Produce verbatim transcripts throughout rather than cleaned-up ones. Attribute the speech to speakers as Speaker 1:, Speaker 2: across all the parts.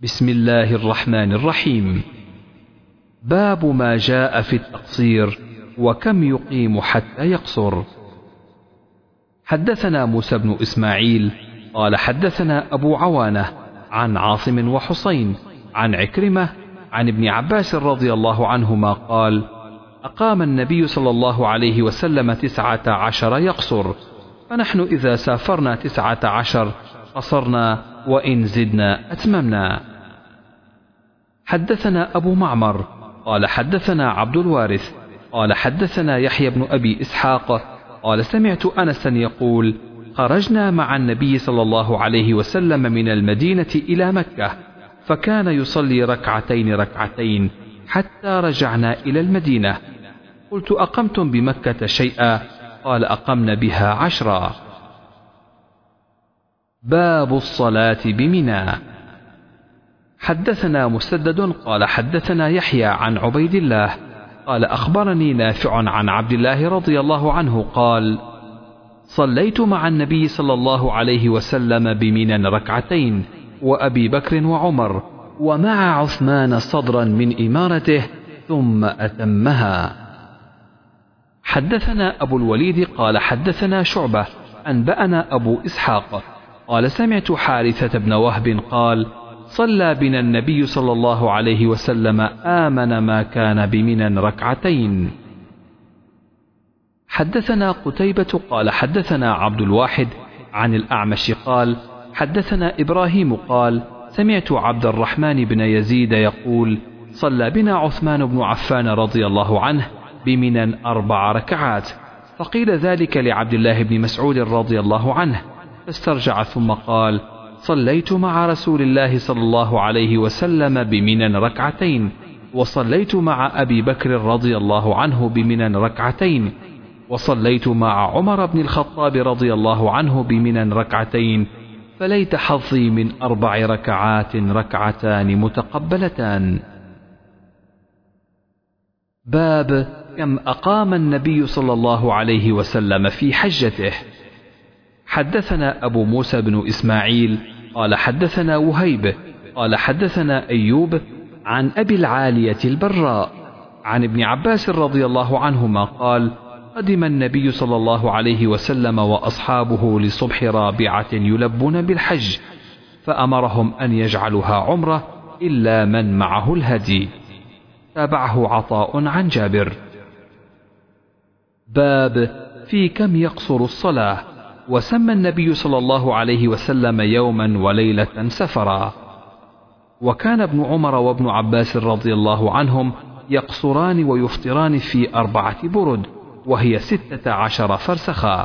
Speaker 1: بسم الله الرحمن الرحيم. باب ما جاء في التقصير وكم يقيم حتى يقصر. حدثنا موسى بن إسماعيل قال حدثنا أبو عوانة عن عاصم وحسين عن عكرمة عن ابن عباس رضي الله عنهما قال: أقام النبي صلى الله عليه وسلم تسعة عشر يقصر، فنحن إذا سافرنا تسعة عشر قصرنا، وإن زدنا أتممنا. حدثنا أبو معمر قال حدثنا عبد الوارث قال حدثنا يحيى بن أبي إسحاق قال سمعت أنسا يقول: خرجنا مع النبي صلى الله عليه وسلم من المدينة إلى مكة، فكان يصلي ركعتين ركعتين حتى رجعنا إلى المدينة. قلت: أقمتم بمكة شيئا؟ قال: أقمنا بها عشرا. باب الصلاة بمنى. حدثنا مسدد قال حدثنا يحيى عن عبيد الله قال أخبرني نافع عن عبد الله رضي الله عنه قال: صليت مع النبي صلى الله عليه وسلم بمنى ركعتين، وأبي بكر وعمر، ومع عثمان صدرا من إمارته، ثم أتمها. حدثنا أبو الوليد قال حدثنا شعبة أنبأنا أبو إسحاق قال سمعت حارثة بن وهب قال: صلى بنا النبي صلى الله عليه وسلم آمن ما كان بمنى ركعتين. حدثنا قتيبة قال حدثنا عبد الواحد عن الأعمش قال حدثنا إبراهيم قال سمعت عبد الرحمن بن يزيد يقول: صلى بنا عثمان بن عفان رضي الله عنه بمنى أربع ركعات، فقيل ذلك لعبد الله بن مسعود رضي الله عنه، فاسترجع ثم قال: صليت مع رسول الله صلى الله عليه وسلم بمنى ركعتين، وصليت مع أبي بكر رضي الله عنه بمنى ركعتين، وصليت مع عمر بن الخطاب رضي الله عنه بمنى ركعتين، فليت حظي من أربع ركعات ركعتان متقبلتان. باب كم أقام النبي صلى الله عليه وسلم في حجته. حدثنا أبو موسى بن إسماعيل قال حدثنا وهيب قال حدثنا أيوب عن أبي العالية البراء عن ابن عباس رضي الله عنهما قال: قدم النبي صلى الله عليه وسلم وأصحابه لصبح رابعة يلبون بالحج، فأمرهم أن يجعلوها عمرة إلا من معه الهدي. تابعه عطاء عن جابر. باب في كم يقصر الصلاة. وسمى النبي صلى الله عليه وسلم يوما وليلة سفرا. وكان ابن عمر وابن عباس رضي الله عنهم يقصران ويفطران في أربعة برد، وهي ستة عشر فرسخا.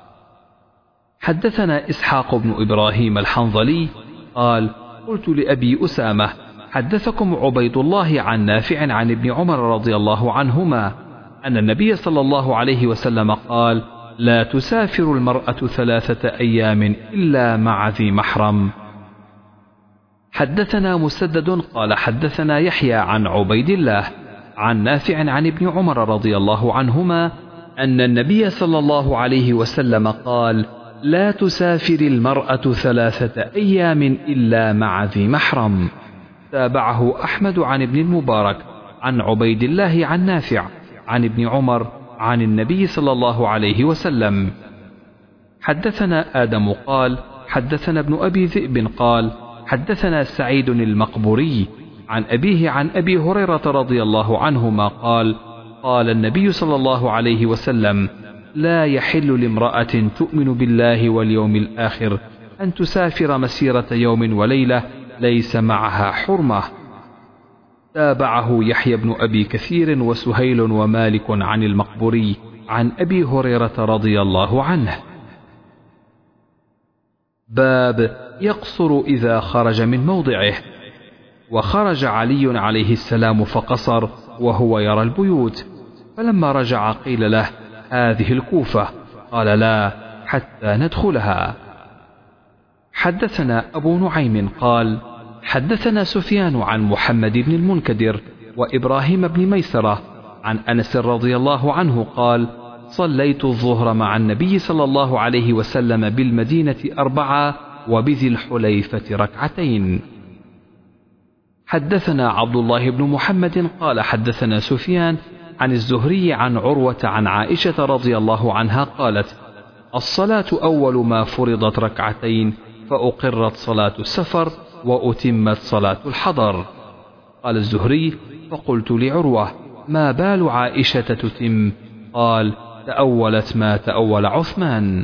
Speaker 1: حدثنا إسحاق بن إبراهيم الحنظلي قال: قلت لأبي أسامة: حدثكم عبيد الله عن نافع عن ابن عمر رضي الله عنهما أن النبي صلى الله عليه وسلم قال: لا تسافر المرأة ثلاثة أيام إلا مع ذي محرم. حدثنا مسدد قال حدثنا يحيى عن عبيد الله عن نافع عن ابن عمر رضي الله عنهما أن النبي صلى الله عليه وسلم قال: لا تسافر المرأة ثلاثة أيام إلا مع ذي محرم. تابعه أحمد عن ابن المبارك عن عبيد الله عن نافع عن ابن عمر عن النبي صلى الله عليه وسلم. حدثنا آدم قال حدثنا ابن أبي ذئب قال حدثنا سعيد المقبوري عن أبيه عن أبي هريرة رضي الله عنهما قال: قال النبي صلى الله عليه وسلم: لا يحل لامرأة تؤمن بالله واليوم الآخر أن تسافر مسيرة يوم وليلة ليس معها حرمة. تابعه يحيى بن أبي كثير وسهيل ومالك عن المقبوري عن أبي هريرة رضي الله عنه. باب يقصر إذا خرج من موضعه. وخرج علي عليه السلام فقصر وهو يرى البيوت، فلما رجع قيل له: هذه الكوفة. قال: لا، حتى ندخلها. حدثنا أبو نعيم قال حدثنا سفيان عن محمد بن المنكدر وإبراهيم بن ميسرة عن أنس رضي الله عنه قال: صليت الظهر مع النبي صلى الله عليه وسلم بالمدينة أربعة وبذي الحليفة ركعتين. حدثنا عبد الله بن محمد قال حدثنا سفيان عن الزهري عن عروة عن عائشة رضي الله عنها قالت: الصلاة أول ما فرضت ركعتين، فأقرت صلاة السفر وأتمت صلاة الحضر. قال الزهري: فقلت لعروة: ما بال عائشة تتم؟ قال: تأولت ما تأول عثمان.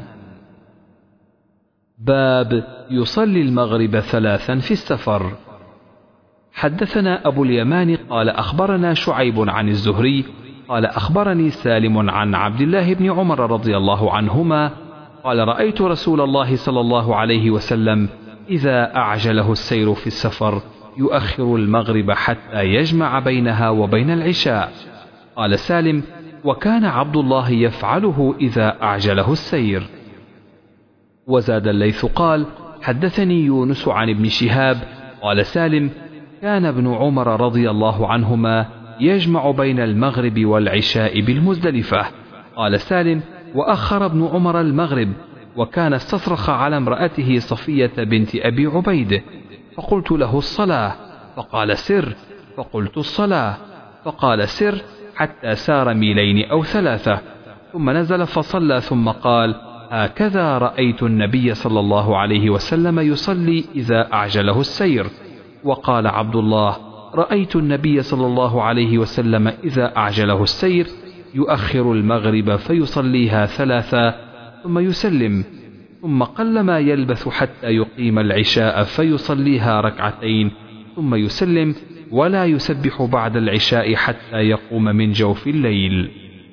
Speaker 1: باب يصلي المغرب ثلاثا في السفر. حدثنا أبو اليمان قال أخبرنا شعيب عن الزهري قال أخبرني سالم عن عبد الله بن عمر رضي الله عنهما قال: رأيت رسول الله صلى الله عليه وسلم إذا أعجله السير في السفر يؤخر المغرب حتى يجمع بينها وبين العشاء. قال سالم: وكان عبد الله يفعله إذا أعجله السير. وزاد الليث قال: حدثني يونس عن ابن شهاب قال سالم: كان ابن عمر رضي الله عنهما يجمع بين المغرب والعشاء بالمزدلفة. قال سالم: وأخر ابن عمر المغرب، وكان استصرخ على امرأته صفية بنت أبي عبيد، فقلت له: الصلاة، فقال: سر، فقلت: الصلاة، فقال: سر، حتى سار ميلين أو ثلاثة، ثم نزل فصلى، ثم قال: هكذا رأيت النبي صلى الله عليه وسلم يصلي إذا أعجله السير. وقال عبد الله: رأيت النبي صلى الله عليه وسلم إذا أعجله السير يؤخر المغرب فيصليها ثلاثا ثم يسلم، ثم قلما يلبث حتى يقيم العشاء فيصليها ركعتين ثم يسلم، ولا يسبح بعد العشاء حتى يقوم من جوف الليل.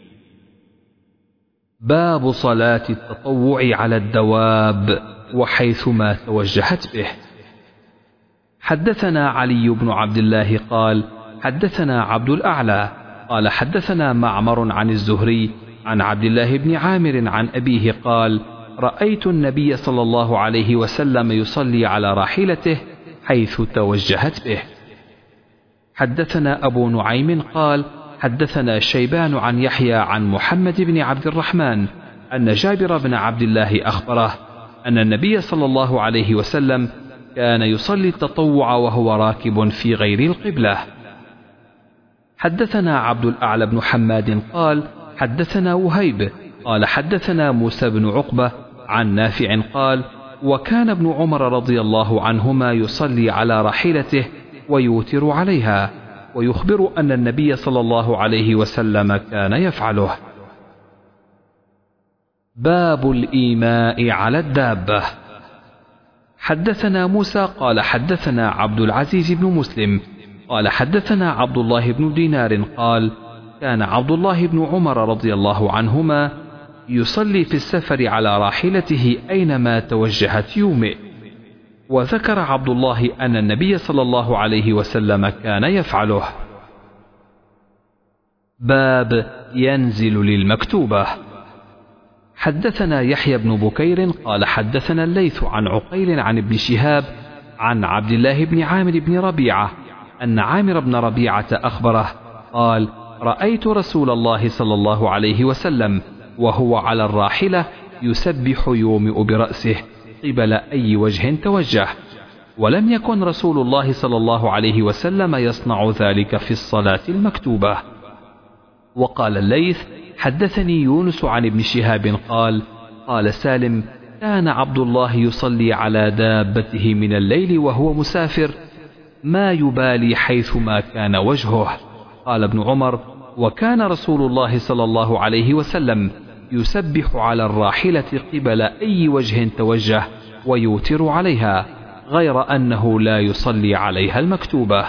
Speaker 1: باب صلاة التطوع على الدواب وحيثما توجهت به. حدثنا علي بن عبد الله قال حدثنا عبد الأعلى قال حدثنا معمر عن الزهري عن عبد الله بن عامر عن أبيه قال: رأيت النبي صلى الله عليه وسلم يصلي على راحلته حيث توجهت به. حدثنا أبو نعيم قال حدثنا شيبان عن يحيى عن محمد بن عبد الرحمن أن جابر بن عبد الله أخبره أن النبي صلى الله عليه وسلم كان يصلي التطوع وهو راكب في غير القبلة. حدثنا عبد الأعلى بن حماد قال حدثنا وهيب قال حدثنا موسى بن عقبة عن نافع قال: وكان ابن عمر رضي الله عنهما يصلي على راحلته ويوتر عليها، ويخبر أن النبي صلى الله عليه وسلم كان يفعله. باب الإيماء على الدابة. حدثنا موسى قال حدثنا عبد العزيز بن مسلم قال حدثنا عبد الله بن دينار قال: كان عبد الله بن عمر رضي الله عنهما يصلي في السفر على راحلته أينما توجهت يومئ. وذكر عبد الله أن النبي صلى الله عليه وسلم كان يفعله. باب ينزل للمكتوبة. حدثنا يحيى بن بكير قال حدثنا الليث عن عقيل عن ابن شهاب عن عبد الله بن عامر بن ربيعة أن عامر بن ربيعة أخبره قال: رأيت رسول الله صلى الله عليه وسلم وهو على الراحلة يسبح يومئ برأسه قبل أي وجه توجه، ولم يكن رسول الله صلى الله عليه وسلم يصنع ذلك في الصلاة المكتوبة. وقال الليث: حدثني يونس عن ابن شهاب قال: قال سالم: كان عبد الله يصلي على دابته من الليل وهو مسافر ما يبالي حيثما كان وجهه. قال ابن عمر: وكان رسول الله صلى الله عليه وسلم يسبح على الراحلة قبل أي وجه توجه ويوتر عليها، غير أنه لا يصلي عليها المكتوبة.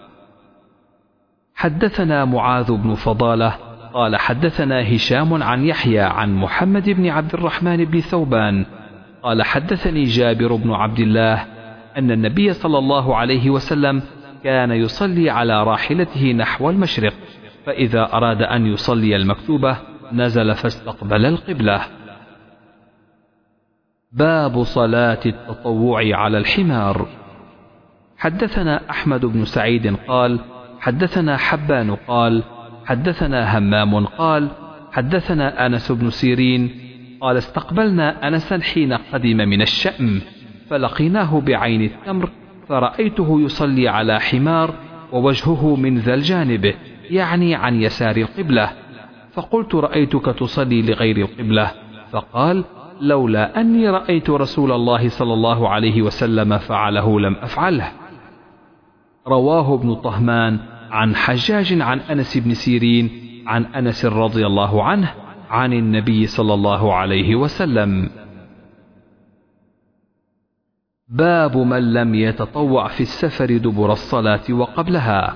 Speaker 1: حدثنا معاذ بن فضالة قال حدثنا هشام عن يحيى عن محمد بن عبد الرحمن بن ثوبان قال حدثني جابر بن عبد الله أن النبي صلى الله عليه وسلم كان يصلي على راحلته نحو المشرق، فإذا أراد أن يصلي المكتوبة نزل فاستقبل القبلة. باب صلاة التطوع على الحمار. حدثنا أحمد بن سعيد قال حدثنا حبان قال حدثنا همام قال حدثنا أنس بن سيرين قال: استقبلنا أنسا حين قدم من الشأم، فلقيناه بعين التمر فرأيته يصلي على حمار ووجهه من ذا الجانب، يعني عن يسار القبلة، فقلت رأيتك تصلي لغير القبلة، فقال لولا أني رأيت رسول الله صلى الله عليه وسلم فعله لم أفعله. رواه ابن طهمان عن حجاج عن أنس بن سيرين عن أنس رضي الله عنه عن النبي صلى الله عليه وسلم. باب من لم يتطوع في السفر دبر الصلاة وقبلها.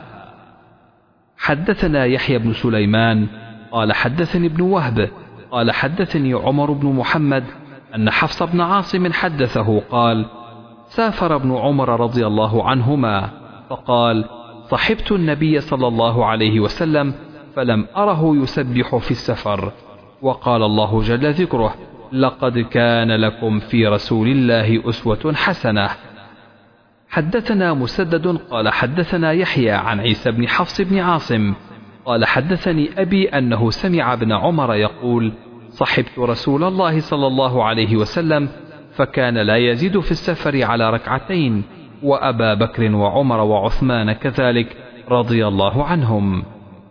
Speaker 1: حدثنا يحيى بن سليمان قال حدثني ابن وهب قال حدثني عمر بن محمد أن حفص بن عاصم حدثه قال سافر ابن عمر رضي الله عنهما فقال صحبت النبي صلى الله عليه وسلم فلم أره يسبح في السفر، وقال الله جل ذكره لقد كان لكم في رسول الله أسوة حسنة. حدثنا مسدد قال حدثنا يحيى عن عيسى بن حفص بن عاصم قال حدثني أبي أنه سمع ابن عمر يقول صحبت رسول الله صلى الله عليه وسلم فكان لا يزيد في السفر على ركعتين، وأبا بكر وعمر وعثمان كذلك رضي الله عنهم.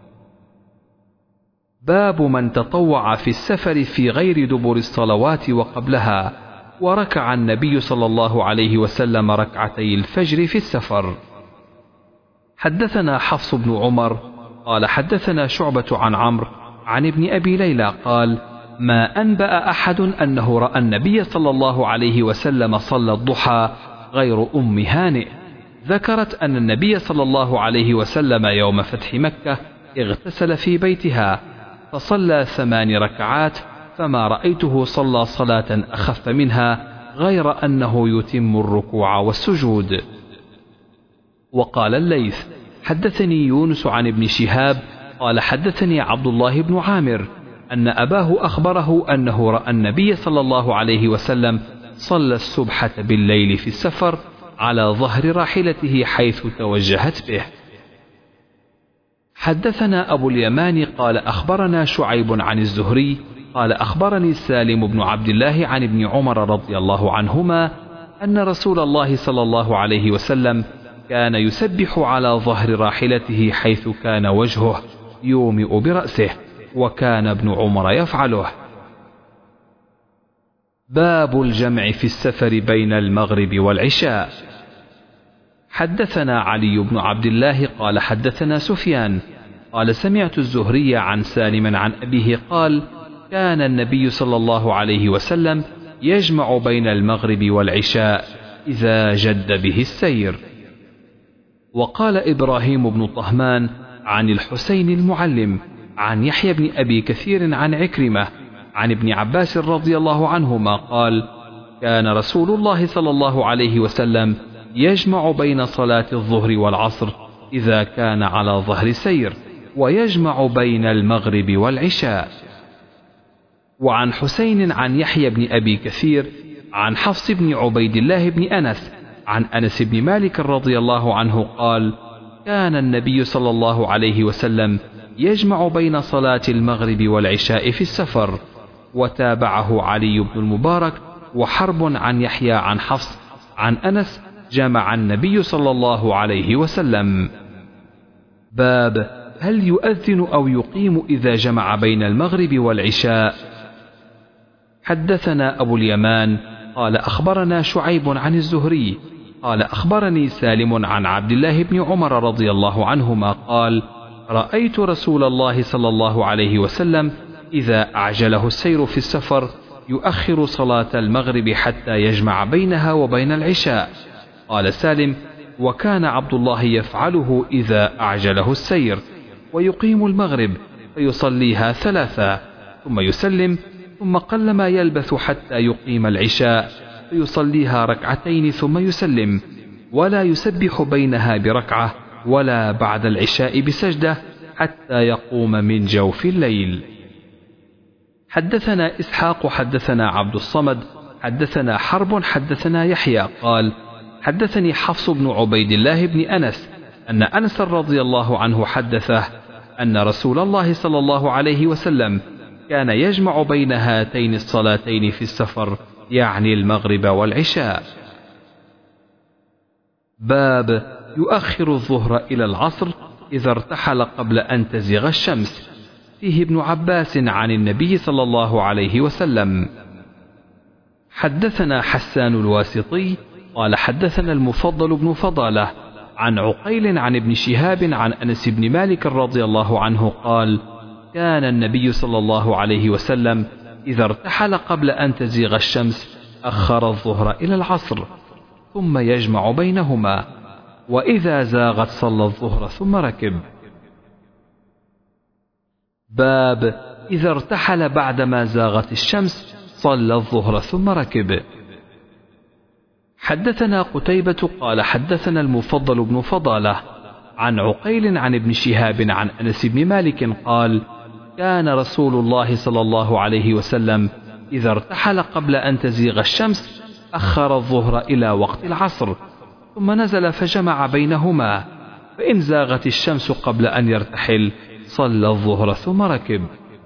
Speaker 1: باب من تطوع في السفر في غير دبر الصلوات وقبلها، وركع النبي صلى الله عليه وسلم ركعتي الفجر في السفر. حدثنا حفص بن عمر قال حدثنا شعبة عن عمرو عن ابن أبي ليلى قال ما أنبأ أحد أنه رأى النبي صلى الله عليه وسلم صلى الضحى غير أم هانئ. ذكرت أن النبي صلى الله عليه وسلم يوم فتح مكة اغتسل في بيتها فصلى ثمان ركعات، فما رأيته صلى صلاة أخف منها غير أنه يتم الركوع والسجود. وقال الليث حدثني يونس عن ابن شهاب قال حدثني عبد الله بن عامر أن أباه أخبره أنه رأى النبي صلى الله عليه وسلم صلى السبحة بالليل في السفر على ظهر راحلته حيث توجهت به. حدثنا أبو اليمان قال أخبرنا شعيب عن الزهري قال أخبرني سالم بن عبد الله عن ابن عمر رضي الله عنهما أن رسول الله صلى الله عليه وسلم كان يسبح على ظهر راحلته حيث كان وجهه يومئ برأسه، وكان ابن عمر يفعله. باب الجمع في السفر بين المغرب والعشاء. حدثنا علي بن عبد الله قال حدثنا سفيان قال سمعت الزهري عن سالم عن أبيه قال كان النبي صلى الله عليه وسلم يجمع بين المغرب والعشاء إذا جد به السير. وقال إبراهيم بن طهمان عن الحسين المعلم عن يحيى بن أبي كثير عن عكرمة عن ابن عباس رضي الله عنهما قال كان رسول الله صلى الله عليه وسلم يجمع بين صلاة الظهر والعصر إذا كان على ظهر سير، ويجمع بين المغرب والعشاء. وعن حسين عن يحيى بن أبي كثير عن حفص بن عبيد الله بن أنس عن أنس بن مالك رضي الله عنه قال كان النبي صلى الله عليه وسلم يجمع بين صلاة المغرب والعشاء في السفر. وتابعه علي بن المبارك وحرب عن يحيى عن حفص عن أنس جمع النبي صلى الله عليه وسلم. باب هل يؤذن أو يقيم إذا جمع بين المغرب والعشاء. حدثنا أبو اليمان قال أخبرنا شعيب عن الزهري قال أخبرني سالم عن عبد الله بن عمر رضي الله عنهما قال رأيت رسول الله صلى الله عليه وسلم إذا أعجله السير في السفر يؤخر صلاة المغرب حتى يجمع بينها وبين العشاء. قال سالم وكان عبد الله يفعله إذا أعجله السير، ويقيم المغرب فيصليها ثلاثة ثم يسلم، ثم قلما يلبث حتى يقيم العشاء فيصليها ركعتين ثم يسلم، ولا يسبح بينها بركعة ولا بعد العشاء بسجدة حتى يقوم من جوف الليل. حدثنا إسحاق حدثنا عبد الصمد حدثنا حرب حدثنا يحيى قال حدثني حفص بن عبيد الله بن أنس أن أنس رضي الله عنه حدثه أن رسول الله صلى الله عليه وسلم كان يجمع بين هاتين الصلاتين في السفر، يعني المغرب والعشاء. باب يؤخر الظهر إلى العصر إذا ارتحل قبل أن تزيغ الشمس. فيه ابن عباس عن النبي صلى الله عليه وسلم. حدثنا حسان الواسطي قال حدثنا المفضل بن فضالة عن عقيل عن ابن شهاب عن أنس بن مالك رضي الله عنه قال: كان النبي صلى الله عليه وسلم إذا ارتحل قبل أن تزيغ الشمس أخر الظهر إلى العصر ثم يجمع بينهما، وإذا زاغت صلى الظهر ثم ركب. باب إذا ارتحل بعدما زاغت الشمس صلى الظهر ثم ركب. حدثنا قتيبة قال حدثنا المفضل بن فضالة عن عقيل عن ابن شهاب عن أنس بن مالك قال: كان رسول الله صلى الله عليه وسلم إذا ارتحل قبل أن تزيغ الشمس أخر الظهر إلى وقت العصر ثم نزل فجمع بينهما، فإن زاغت الشمس قبل أن يرتحل صلى الظهر ثم ركب.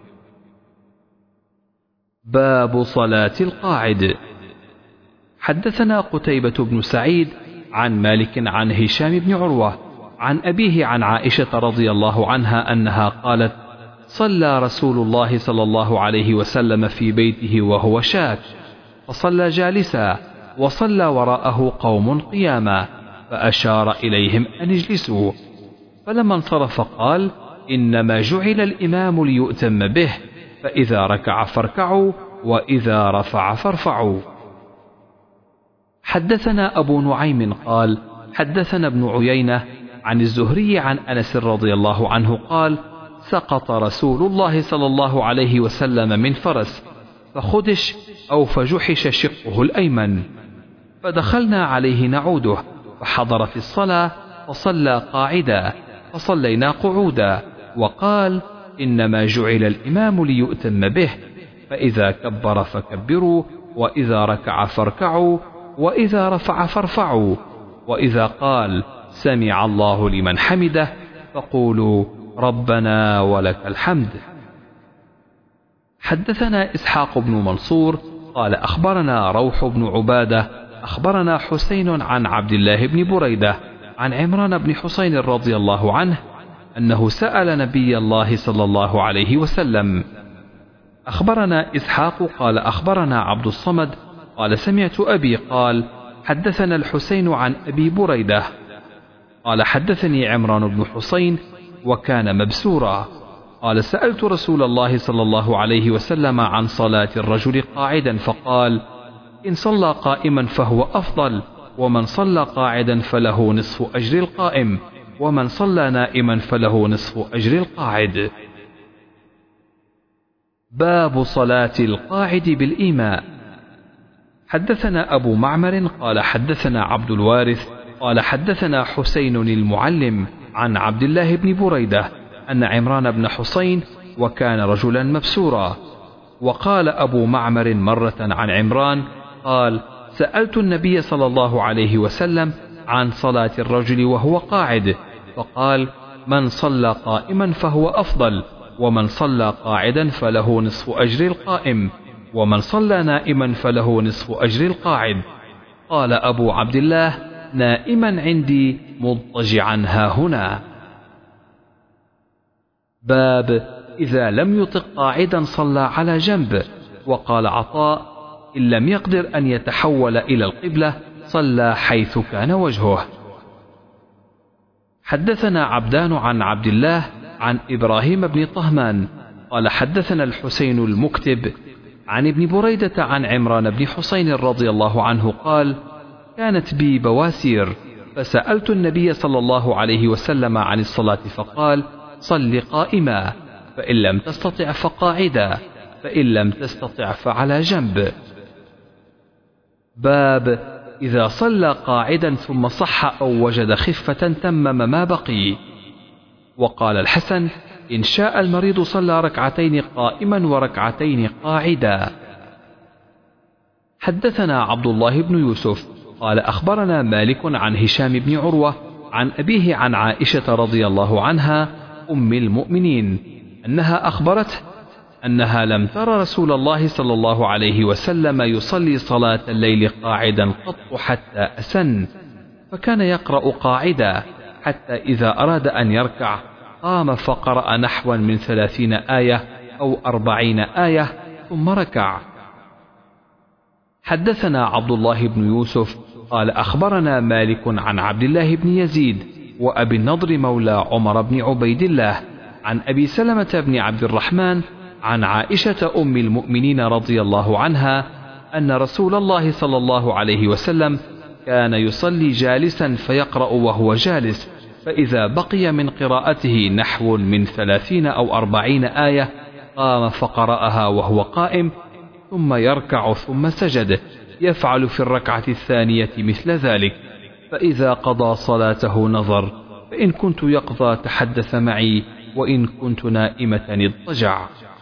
Speaker 1: باب صلاة القاعد. حدثنا قتيبة بن سعيد عن مالك عن هشام بن عروة عن أبيه عن عائشة رضي الله عنها أنها قالت: صلى رسول الله صلى الله عليه وسلم في بيته وهو شاك، فصلى جالسا وصلى وراءه قوم قياما، فأشار إليهم أن اجلسوا، فلما انصرف قال: إنما جعل الإمام ليؤتم به، فإذا ركع فاركعوا وإذا رفع فارفعوا. حدثنا أبو نعيم قال حدثنا ابن عيينة عن الزهري عن أنس رضي الله عنه قال: سقط رسول الله صلى الله عليه وسلم من فرس فخدش أو فجحش شقه الأيمن، فدخلنا عليه نعوده فحضر في الصلاة فصلى قاعدا فصلينا قعودا، وقال: إنما جعل الإمام ليؤتم به، فإذا كبر فكبروا وإذا ركع فاركعوا وإذا رفع فارفعوا، وإذا قال سمع الله لمن حمده فقولوا ربنا ولك الحمد. حدثنا إسحاق بن منصور قال أخبرنا روح بن عبادة أخبرنا حسين عن عبد الله بن بريدة عن عمران بن حسين رضي الله عنه أنه سأل نبي الله صلى الله عليه وسلم. أخبرنا إسحاق قال أخبرنا عبد الصمد قال سمعت أبي قال حدثنا الحسين عن أبي بريدة قال حدثني عمران بن حسين وكان مبسورا قال سألت رسول الله صلى الله عليه وسلم عن صلاة الرجل قاعدا فقال: إن صلى قائما فهو أفضل، ومن صلى قاعدا فله نصف أجر القائم، ومن صلى نائما فله نصف أجر القاعد. باب صلاة القاعد بالإيماء. حدثنا أبو معمر قال حدثنا عبد الوارث قال حدثنا حسين المعلم عن عبد الله بن بريدة أن عمران بن حسين وكان رجلا مبسورا. وقال أبو معمر مرة عن عمران قال: سألت النبي صلى الله عليه وسلم عن صلاة الرجل وهو قاعد، فقال: من صلى قائما فهو أفضل، ومن صلى قاعدا فله نصف أجر القائم، ومن صلى نائما فله نصف أجر القاعد. قال أبو عبد الله: نائما عندي مضطجعا هاهنا. باب إذا لم يطق قاعدا صلى على جنب. وقال عطاء: إن لم يقدر أن يتحول إلى القبلة صلى حيث كان وجهه. حدثنا عبدان عن عبد الله عن إبراهيم بن طهمان قال حدثنا الحسين المكتب عن ابن بريدة عن عمران بن حسين رضي الله عنه قال: كانت بي بواسير فسألت النبي صلى الله عليه وسلم عن الصلاة فقال: صل قائما، فإن لم تستطع فقاعدا، فإن لم تستطع فعلى جنب. باب إذا صلى قاعدا ثم صح أو وجد خفة تمم ما بقي. وقال الحسن: إن شاء المريض صلى ركعتين قائما وركعتين قاعدا. حدثنا عبد الله بن يوسف قال أخبرنا مالك عن هشام بن عروة عن أبيه عن عائشة رضي الله عنها أم المؤمنين أنها أخبرته أنها لم تر رسول الله صلى الله عليه وسلم يصلي صلاة الليل قاعدا قط حتى أسن، فكان يقرأ قاعدا حتى إذا أراد أن يركع قام فقرأ نحوا من ثلاثين آية أو أربعين آية ثم ركع. حدثنا عبد الله بن يوسف قال أخبرنا مالك عن عبد الله بن يزيد وأبي النضر مولى عمر بن عبيد الله عن أبي سلمة بن عبد الرحمن عن عائشة أم المؤمنين رضي الله عنها أن رسول الله صلى الله عليه وسلم كان يصلي جالسا فيقرأ وهو جالس، فإذا بقي من قراءته نحو من ثلاثين أو أربعين آية قام فقرأها وهو قائم ثم يركع ثم سجد، يفعل في الركعة الثانية مثل ذلك. فإذا قضى صلاته نظر، فإن كنت يقظى تحدث معي وإن كنت نائمة اضطجع.